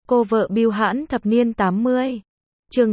Cô vợ bưu hãn thập niên 80. Chương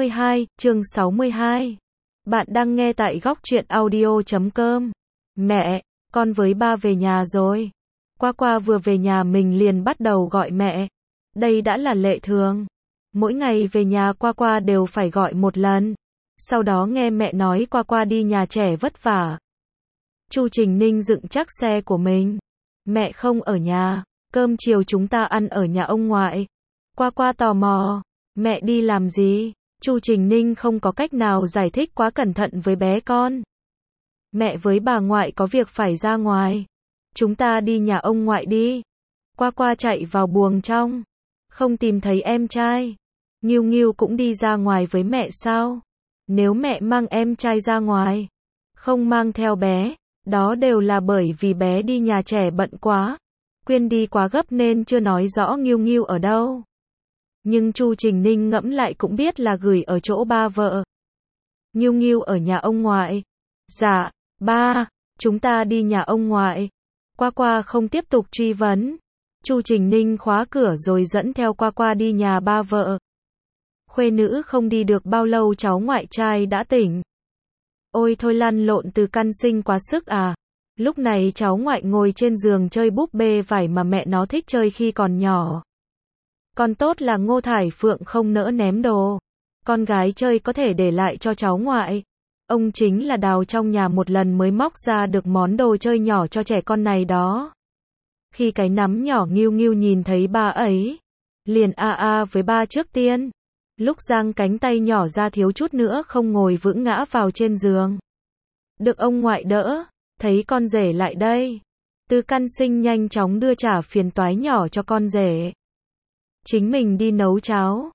62. Bạn đang nghe tại góc truyện audio.com. Mẹ, con với ba về nhà rồi. Qua vừa về nhà mình liền bắt đầu gọi mẹ. Đây đã là lệ thường. Mỗi ngày về nhà qua đều phải gọi một lần. Sau đó nghe mẹ nói qua đi nhà trẻ vất vả. Chu Trình Ninh dựng chắc xe của mình. Mẹ không ở nhà, cơm chiều chúng ta ăn ở nhà ông ngoại. Qua tò mò, mẹ đi làm gì? Chu Trình Ninh không có cách nào giải thích quá cẩn thận với bé con. Mẹ với bà ngoại có việc phải ra ngoài. Chúng ta đi nhà ông ngoại đi. Qua chạy vào buồng trong. Không tìm thấy em trai. Nghiêu cũng đi ra ngoài với mẹ sao? Nếu mẹ mang em trai ra ngoài, không mang theo bé, đó đều là bởi vì bé đi nhà trẻ bận quá. Quyên đi quá gấp nên chưa nói rõ Nghiêu ở đâu. Nhưng Chu Trình Ninh ngẫm lại cũng biết là gửi ở chỗ ba vợ. Nghiêu ở nhà ông ngoại. Dạ, ba, chúng ta đi nhà ông ngoại. Qua không tiếp tục truy vấn. Chu Trình Ninh khóa cửa rồi dẫn theo qua đi nhà ba vợ. Khuê nữ không đi được bao lâu cháu ngoại trai đã tỉnh. Ôi thôi lăn lộn từ căn sinh quá sức à. Lúc này cháu ngoại ngồi trên giường chơi búp bê vải mà mẹ nó thích chơi khi còn nhỏ. Con tốt là Ngô Thải Phượng không nỡ ném đồ. Con gái chơi có thể để lại cho cháu ngoại. Ông chính là đào trong nhà một lần mới móc ra được món đồ chơi nhỏ cho trẻ con này đó. Khi cái nắm nhỏ Nghiêu nhìn thấy ba ấy, liền a với ba trước tiên. Lúc giang cánh tay nhỏ ra thiếu chút nữa không ngồi vững ngã vào trên giường. Được ông ngoại đỡ, thấy con rể lại đây. Từ căn sinh nhanh chóng đưa trả phiền toái nhỏ cho con rể. Chính mình đi nấu cháo.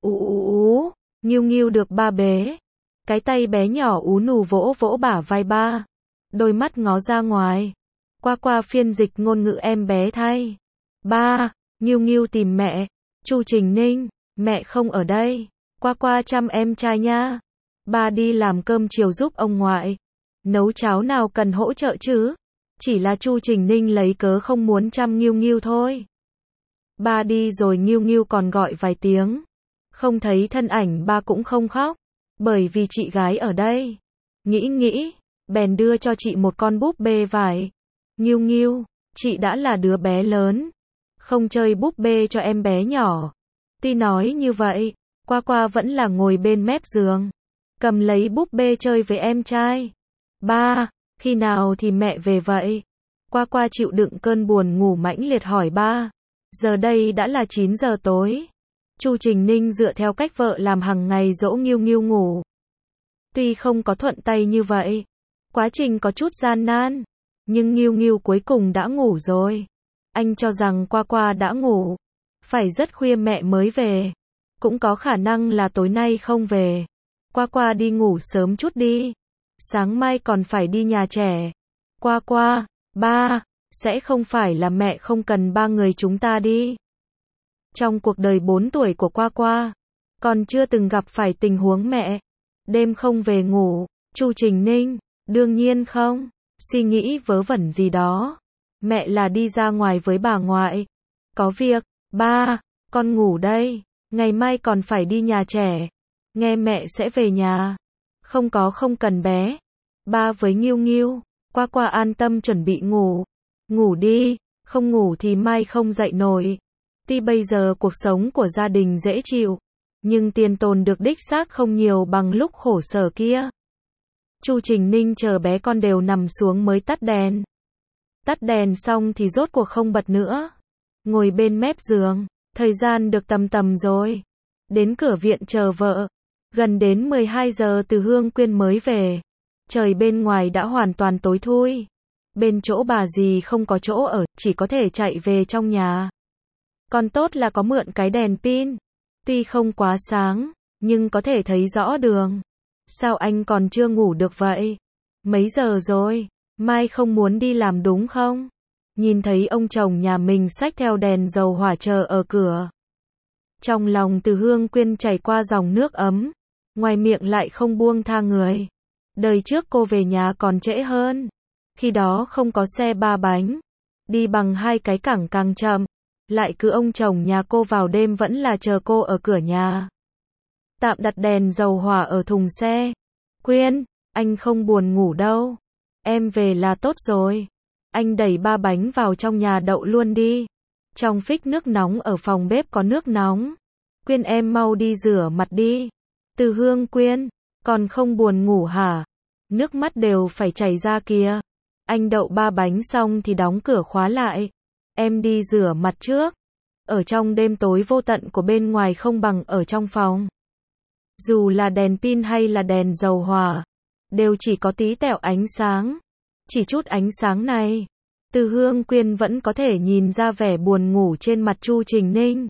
Nghiêu được ba bế. Cái tay bé nhỏ ú nù vỗ bả vai ba. Đôi mắt ngó ra ngoài. Qua phiên dịch ngôn ngữ em bé thay. Ba, Nghiêu tìm mẹ. Chu Trình Ninh, mẹ không ở đây. Qua chăm em trai nha. Ba đi làm cơm chiều giúp ông ngoại. Nấu cháo nào cần hỗ trợ chứ? Chỉ là Chu Trình Ninh lấy cớ không muốn chăm Nghiêu thôi. Ba đi rồi Nghiêu còn gọi vài tiếng. Không thấy thân ảnh ba cũng không khóc. Bởi vì chị gái ở đây. Nghĩ, bèn đưa cho chị một con búp bê vải. Nghiêu, chị đã là đứa bé lớn. Không chơi búp bê cho em bé nhỏ. Tuy nói như vậy, qua vẫn là ngồi bên mép giường. Cầm lấy búp bê chơi với em trai. Ba, khi nào thì mẹ về vậy? Qua chịu đựng cơn buồn ngủ mãnh liệt hỏi ba. Giờ đây đã là 9 giờ tối. Chu Trình Ninh dựa theo cách vợ làm hàng ngày dỗ Nghiêu ngủ. Tuy không có thuận tay như vậy, quá trình có chút gian nan, nhưng Nghiêu cuối cùng đã ngủ rồi. Anh cho rằng qua đã ngủ, phải rất khuya mẹ mới về. Cũng có khả năng là tối nay không về. Qua đi ngủ sớm chút đi. Sáng mai còn phải đi nhà trẻ. Qua, ba, sẽ không phải là mẹ không cần ba người chúng ta đi. Trong cuộc đời 4 tuổi của qua, còn chưa từng gặp phải tình huống mẹ đêm không về ngủ. Chu Trình Ninh, đương nhiên không. Suy nghĩ vớ vẩn gì đó. Mẹ là đi ra ngoài với bà ngoại. Có việc, ba, con ngủ đây. Ngày mai còn phải đi nhà trẻ. Nghe mẹ sẽ về nhà. Không cần bé. Ba với Nghiêu. Qua an tâm chuẩn bị ngủ. Ngủ đi, không ngủ thì mai không dậy nổi. Tuy bây giờ cuộc sống của gia đình dễ chịu, nhưng tiền tồn được đích xác không nhiều bằng lúc khổ sở kia. Chu Trình Ninh chờ bé con đều nằm xuống mới tắt đèn. Tắt đèn xong thì rốt cuộc không bật nữa. Ngồi bên mép giường, thời gian được tầm rồi. Đến cửa viện chờ vợ. Gần đến 12 giờ từ Hương Quyên mới về. Trời bên ngoài đã hoàn toàn tối thui. Bên chỗ bà dì không có chỗ ở, chỉ có thể chạy về trong nhà. Còn tốt là có mượn cái đèn pin. Tuy không quá sáng, nhưng có thể thấy rõ đường. Sao anh còn chưa ngủ được vậy? Mấy giờ rồi? Mai không muốn đi làm đúng không? Nhìn thấy ông chồng nhà mình xách theo đèn dầu hỏa chờ ở cửa. Trong lòng Từ Hương Quyên chảy qua dòng nước ấm. Ngoài miệng lại không buông tha người. Đời trước cô về nhà còn trễ hơn. Khi đó không có xe ba bánh. Đi bằng 2 cái cẳng càng chậm. Lại cứ ông chồng nhà cô vào đêm vẫn là chờ cô ở cửa nhà. Tạm đặt đèn dầu hỏa ở thùng xe. Quyên, anh không buồn ngủ đâu. Em về là tốt rồi. Anh đẩy ba bánh vào trong nhà đậu luôn đi. Trong phích nước nóng ở phòng bếp có nước nóng. Quyên em mau đi rửa mặt đi. Từ Hương Quyên, còn không buồn ngủ hả? Nước mắt đều phải chảy ra kìa. Anh đậu ba bánh xong thì đóng cửa khóa lại. Em đi rửa mặt trước. Ở trong đêm tối vô tận của bên ngoài không bằng ở trong phòng. Dù là đèn pin hay là đèn dầu hỏa, đều chỉ có tí tẹo ánh sáng. Chỉ chút ánh sáng này, Từ Hương Quyên vẫn có thể nhìn ra vẻ buồn ngủ trên mặt Chu Trình Ninh.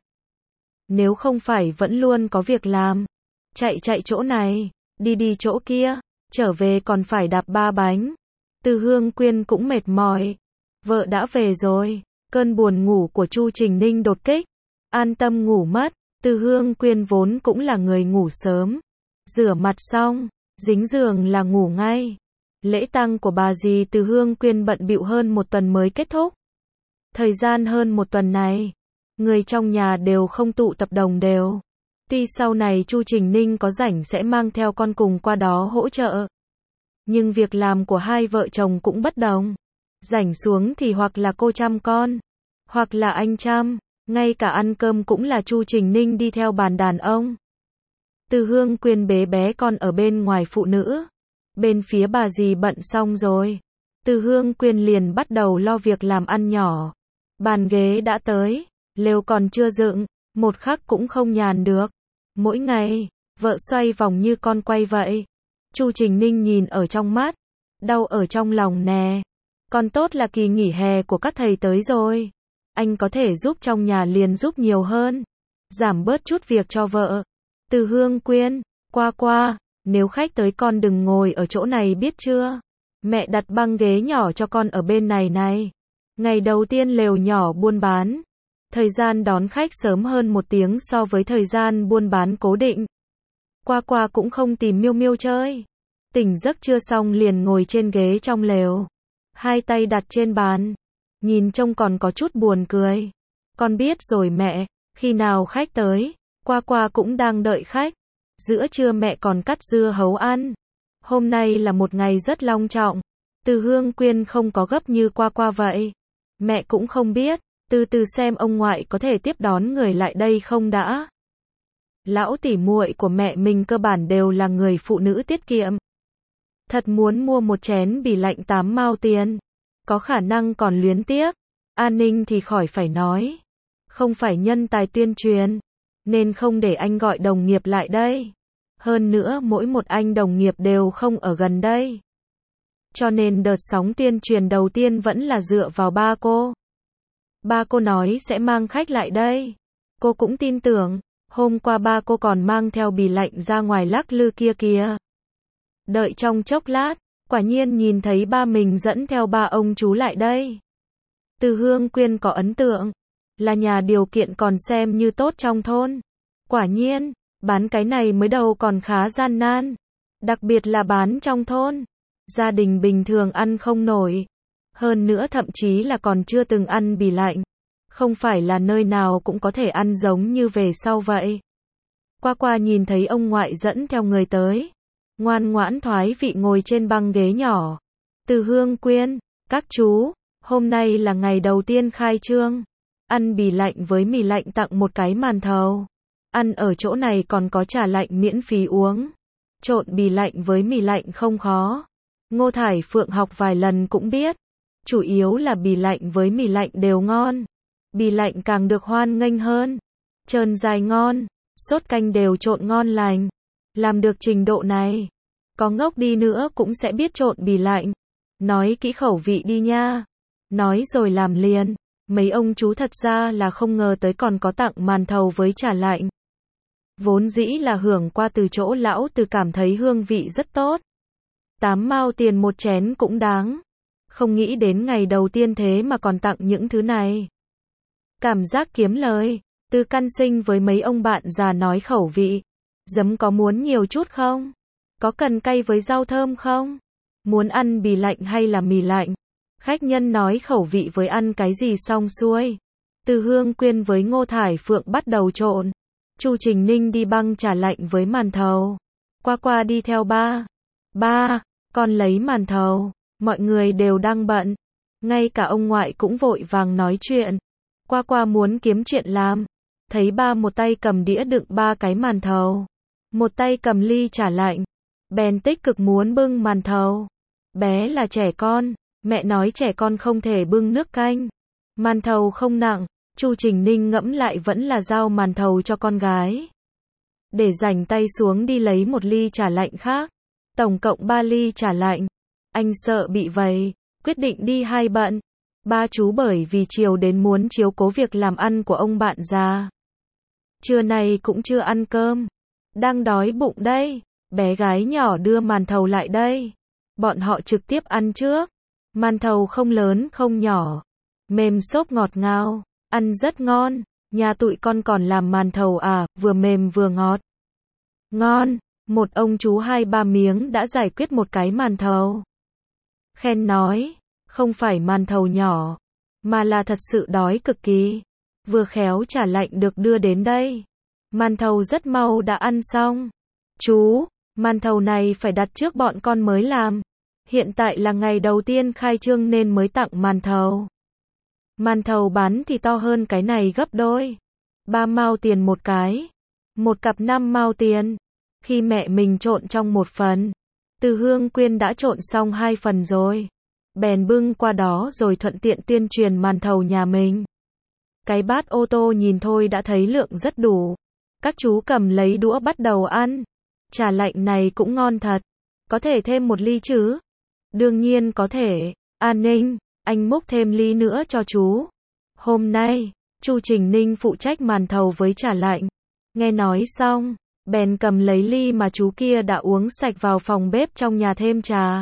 Nếu không phải vẫn luôn có việc làm, chạy chỗ này, đi chỗ kia, trở về còn phải đạp ba bánh. Từ Hương Quyên cũng mệt mỏi. Vợ đã về rồi, cơn buồn ngủ của Chu Trình Ninh đột kích. An tâm ngủ mất. Từ Hương Quyên vốn cũng là người ngủ sớm. Rửa mặt xong, dính giường là ngủ ngay. Lễ tang của bà dì Từ Hương Quyên bận bịu hơn một tuần mới kết thúc. Thời gian hơn một tuần này, người trong nhà đều không tụ tập đồng đều. Tuy sau này Chu Trình Ninh có rảnh sẽ mang theo con cùng qua đó hỗ trợ. Nhưng việc làm của hai vợ chồng cũng bất đồng. Rảnh xuống thì hoặc là cô chăm con, hoặc là anh chăm. Ngay cả ăn cơm cũng là Chu Trình Ninh đi theo bàn đàn ông. Từ Hương Quyên bế bé con ở bên ngoài phụ nữ. Bên phía bà dì bận xong rồi. Từ Hương Quyên liền bắt đầu lo việc làm ăn nhỏ. Bàn ghế đã tới, lều còn chưa dựng, một khắc cũng không nhàn được. Mỗi ngày, vợ xoay vòng như con quay vậy. Chu Trình Ninh nhìn ở trong mắt, đau ở trong lòng nè. Còn tốt là kỳ nghỉ hè của các thầy tới rồi. Anh có thể giúp trong nhà liền giúp nhiều hơn. Giảm bớt chút việc cho vợ. Từ Hương Quyên, qua, nếu khách tới con đừng ngồi ở chỗ này biết chưa? Mẹ đặt băng ghế nhỏ cho con ở bên này này. Ngày đầu tiên lều nhỏ buôn bán. Thời gian đón khách sớm hơn 1 tiếng so với thời gian buôn bán cố định. Qua cũng không tìm Miêu Miêu chơi. Tỉnh giấc chưa xong liền ngồi trên ghế trong lều. Hai tay đặt trên bàn. Nhìn trông còn có chút buồn cười. Con biết rồi mẹ, khi nào khách tới, qua cũng đang đợi khách. Giữa trưa mẹ còn cắt dưa hấu ăn. Hôm nay là một ngày rất long trọng. Từ Hương Quyên không có gấp như qua vậy. Mẹ cũng không biết, từ từ xem ông ngoại có thể tiếp đón người lại đây không đã. Lão tỉ muội của mẹ mình cơ bản đều là người phụ nữ tiết kiệm. Thật muốn mua một chén bì lạnh 8 mao tiền. Có khả năng còn luyến tiếc. An ninh thì khỏi phải nói. Không phải nhân tài tuyên truyền. Nên không để anh gọi đồng nghiệp lại đây. Hơn nữa mỗi một anh đồng nghiệp đều không ở gần đây. Cho nên đợt sóng tuyên truyền đầu tiên vẫn là dựa vào ba cô. Ba cô nói sẽ mang khách lại đây. Cô cũng tin tưởng. Hôm qua ba cô còn mang theo bì lạnh ra ngoài lắc lư kia kìa. Đợi trong chốc lát. Quả nhiên nhìn thấy ba mình dẫn theo ba ông chú lại đây. Từ Hương Quyên có ấn tượng. Là nhà điều kiện còn xem như tốt trong thôn. Quả nhiên, bán cái này mới đầu còn khá gian nan. Đặc biệt là bán trong thôn. Gia đình bình thường ăn không nổi. Hơn nữa thậm chí là còn chưa từng ăn bì lạnh. Không phải là nơi nào cũng có thể ăn giống như về sau vậy. Qua nhìn thấy ông ngoại dẫn theo người tới. Ngoan ngoãn thoái vị ngồi trên băng ghế nhỏ. Từ Hương Quyên, các chú, hôm nay là ngày đầu tiên khai trương. Ăn bì lạnh với mì lạnh tặng một cái màn thầu. Ăn ở chỗ này còn có trà lạnh miễn phí uống. Trộn bì lạnh với mì lạnh không khó. Ngô Thải Phượng học vài lần cũng biết. Chủ yếu là bì lạnh với mì lạnh đều ngon. Bì lạnh càng được hoan nghênh hơn. Trơn dài ngon, sốt canh đều trộn ngon lành. Làm được trình độ này, có ngốc đi nữa cũng sẽ biết trộn bì lạnh. Nói kỹ khẩu vị đi nha. Nói rồi làm liền. Mấy ông chú thật ra là không ngờ tới còn có tặng màn thầu với trà lạnh. Vốn dĩ là hưởng qua từ chỗ lão Từ cảm thấy hương vị rất tốt. 8 mao tiền một chén cũng đáng. Không nghĩ đến ngày đầu tiên thế mà còn tặng những thứ này. Cảm giác kiếm lời. Từ căn sinh với mấy ông bạn già nói khẩu vị. Giấm có muốn nhiều chút không? Có cần cay với rau thơm không? Muốn ăn bì lạnh hay là mì lạnh? Khách nhân nói khẩu vị với ăn cái gì xong xuôi. Từ Hương Quyên với Ngô Thải Phượng bắt đầu trộn. Chu Trình Ninh đi băng trà lạnh với màn thầu. Qua Qua đi theo ba. Ba, con lấy màn thầu. Mọi người đều đang bận. Ngay cả ông ngoại cũng vội vàng nói chuyện. Qua Qua muốn kiếm chuyện làm. Thấy ba một tay cầm đĩa đựng 3 cái màn thầu. Một tay cầm ly trà lạnh. Bèn tích cực muốn bưng màn thầu. Bé là trẻ con. Mẹ nói trẻ con không thể bưng nước canh. Màn thầu không nặng. Chu Trình Ninh ngẫm lại vẫn là giao màn thầu cho con gái. Để rảnh tay xuống đi lấy một ly trà lạnh khác. Tổng cộng 3 ly trà lạnh. Anh sợ bị vầy, quyết định đi hai bận. Ba chú bởi vì chiều đến muốn chiếu cố việc làm ăn của ông bạn già. Trưa nay cũng chưa ăn cơm. Đang đói bụng đây. Bé gái nhỏ đưa màn thầu lại đây. Bọn họ trực tiếp ăn trước. Màn thầu không lớn không nhỏ. Mềm xốp ngọt ngào. Ăn rất ngon. Nhà tụi con còn làm màn thầu à, vừa mềm vừa ngọt. Ngon. Một ông chú 2-3 miếng đã giải quyết một cái màn thầu. Khen nói, không phải màn thầu nhỏ, mà là thật sự đói cực kỳ. Vừa khéo trà lạnh được đưa đến đây. Màn thầu rất mau đã ăn xong. Chú, màn thầu này phải đặt trước bọn con mới làm. Hiện tại là ngày đầu tiên khai trương nên mới tặng màn thầu. Màn thầu bán thì to hơn cái này gấp đôi. 3 mao tiền một cái. Một cặp 5 mao tiền. Khi mẹ mình trộn trong một phần. Từ Hương Quyên đã trộn xong 2 phần rồi. Bèn bưng qua đó rồi thuận tiện tuyên truyền màn thầu nhà mình. Cái bát ô tô nhìn thôi đã thấy lượng rất đủ. Các chú cầm lấy đũa bắt đầu ăn. Trà lạnh này cũng ngon thật. Có thể thêm một ly chứ? Đương nhiên có thể. An Ninh, anh múc thêm ly nữa cho chú. Hôm nay, Chu Trình Ninh phụ trách màn thầu với trà lạnh. Nghe nói xong, bèn cầm lấy ly mà chú kia đã uống sạch vào phòng bếp trong nhà thêm trà.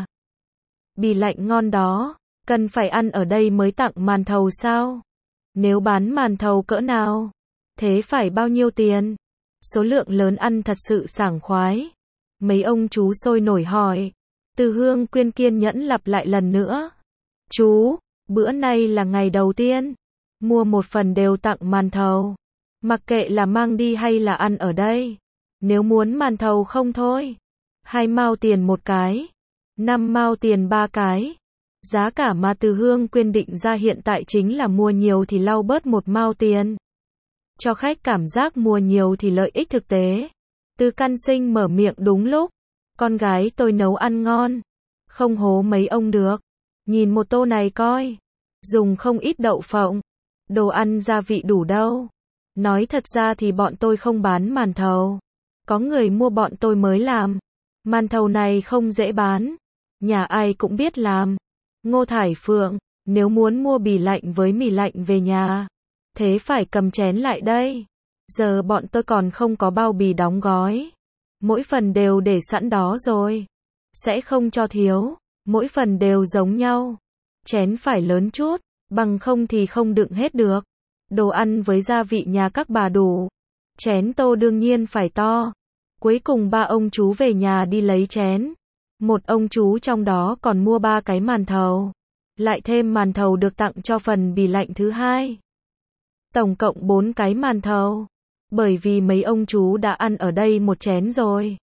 Bì lạnh ngon đó, cần phải ăn ở đây mới tặng màn thầu sao? Nếu bán màn thầu cỡ nào? Thế phải bao nhiêu tiền? Số lượng lớn ăn thật sự sảng khoái. Mấy ông chú sôi nổi hỏi. Từ Hương Quyên kiên nhẫn lặp lại lần nữa. Chú, bữa nay là ngày đầu tiên. Mua một phần đều tặng màn thầu. Mặc kệ là mang đi hay là ăn ở đây. Nếu muốn màn thầu không thôi. 2 mao tiền một cái. 5 mao tiền 3 cái. Giá cả mà Từ Hương Quyên định ra hiện tại chính là mua nhiều thì lau bớt 1 mao tiền. Cho khách cảm giác mua nhiều thì lợi ích thực tế. Từ Căn Sinh mở miệng đúng lúc. Con gái tôi nấu ăn ngon. Không hố mấy ông được. Nhìn một tô này coi. Dùng không ít đậu phộng. Đồ ăn gia vị đủ đâu. Nói thật ra thì bọn tôi không bán màn thầu. Có người mua bọn tôi mới làm. Màn thầu này không dễ bán. Nhà ai cũng biết làm. Ngô Thải Phượng, nếu muốn mua bì lạnh với mì lạnh về nhà, thế phải cầm chén lại đây. Giờ bọn tôi còn không có bao bì đóng gói. Mỗi phần đều để sẵn đó rồi. Sẽ không cho thiếu. Mỗi phần đều giống nhau. Chén phải lớn chút, bằng không thì không đựng hết được. Đồ ăn với gia vị nhà các bà đủ. Chén tô đương nhiên phải to. Cuối cùng 3 ông chú về nhà đi lấy chén. Một ông chú trong đó còn mua 3 cái màn thầu. Lại thêm màn thầu được tặng cho phần bì lạnh thứ hai. Tổng cộng 4 cái màn thầu. Bởi vì mấy ông chú đã ăn ở đây một chén rồi.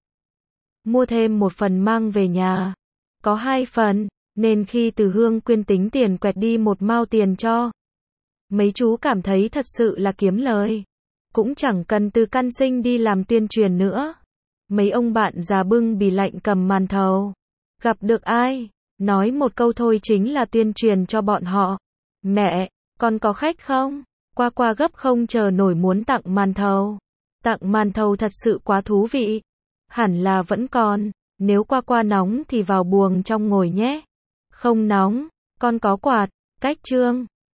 Mua thêm một phần mang về nhà. Có 2 phần, nên khi Từ Hương Quyên tính tiền quẹt đi 1 mao tiền cho. Mấy chú cảm thấy thật sự là kiếm lời. Cũng chẳng cần Từ Căn Sinh đi làm tuyên truyền nữa. Mấy ông bạn già bưng bì lạnh cầm màn thầu. Gặp được ai, nói một câu thôi chính là tuyên truyền cho bọn họ. Mẹ, con có khách không? Qua Qua gấp không chờ nổi muốn tặng màn thầu. Tặng màn thầu thật sự quá thú vị. Hẳn là vẫn còn. Nếu Qua Qua nóng thì vào buồng trong ngồi nhé. Không nóng, con có quạt, cách trương.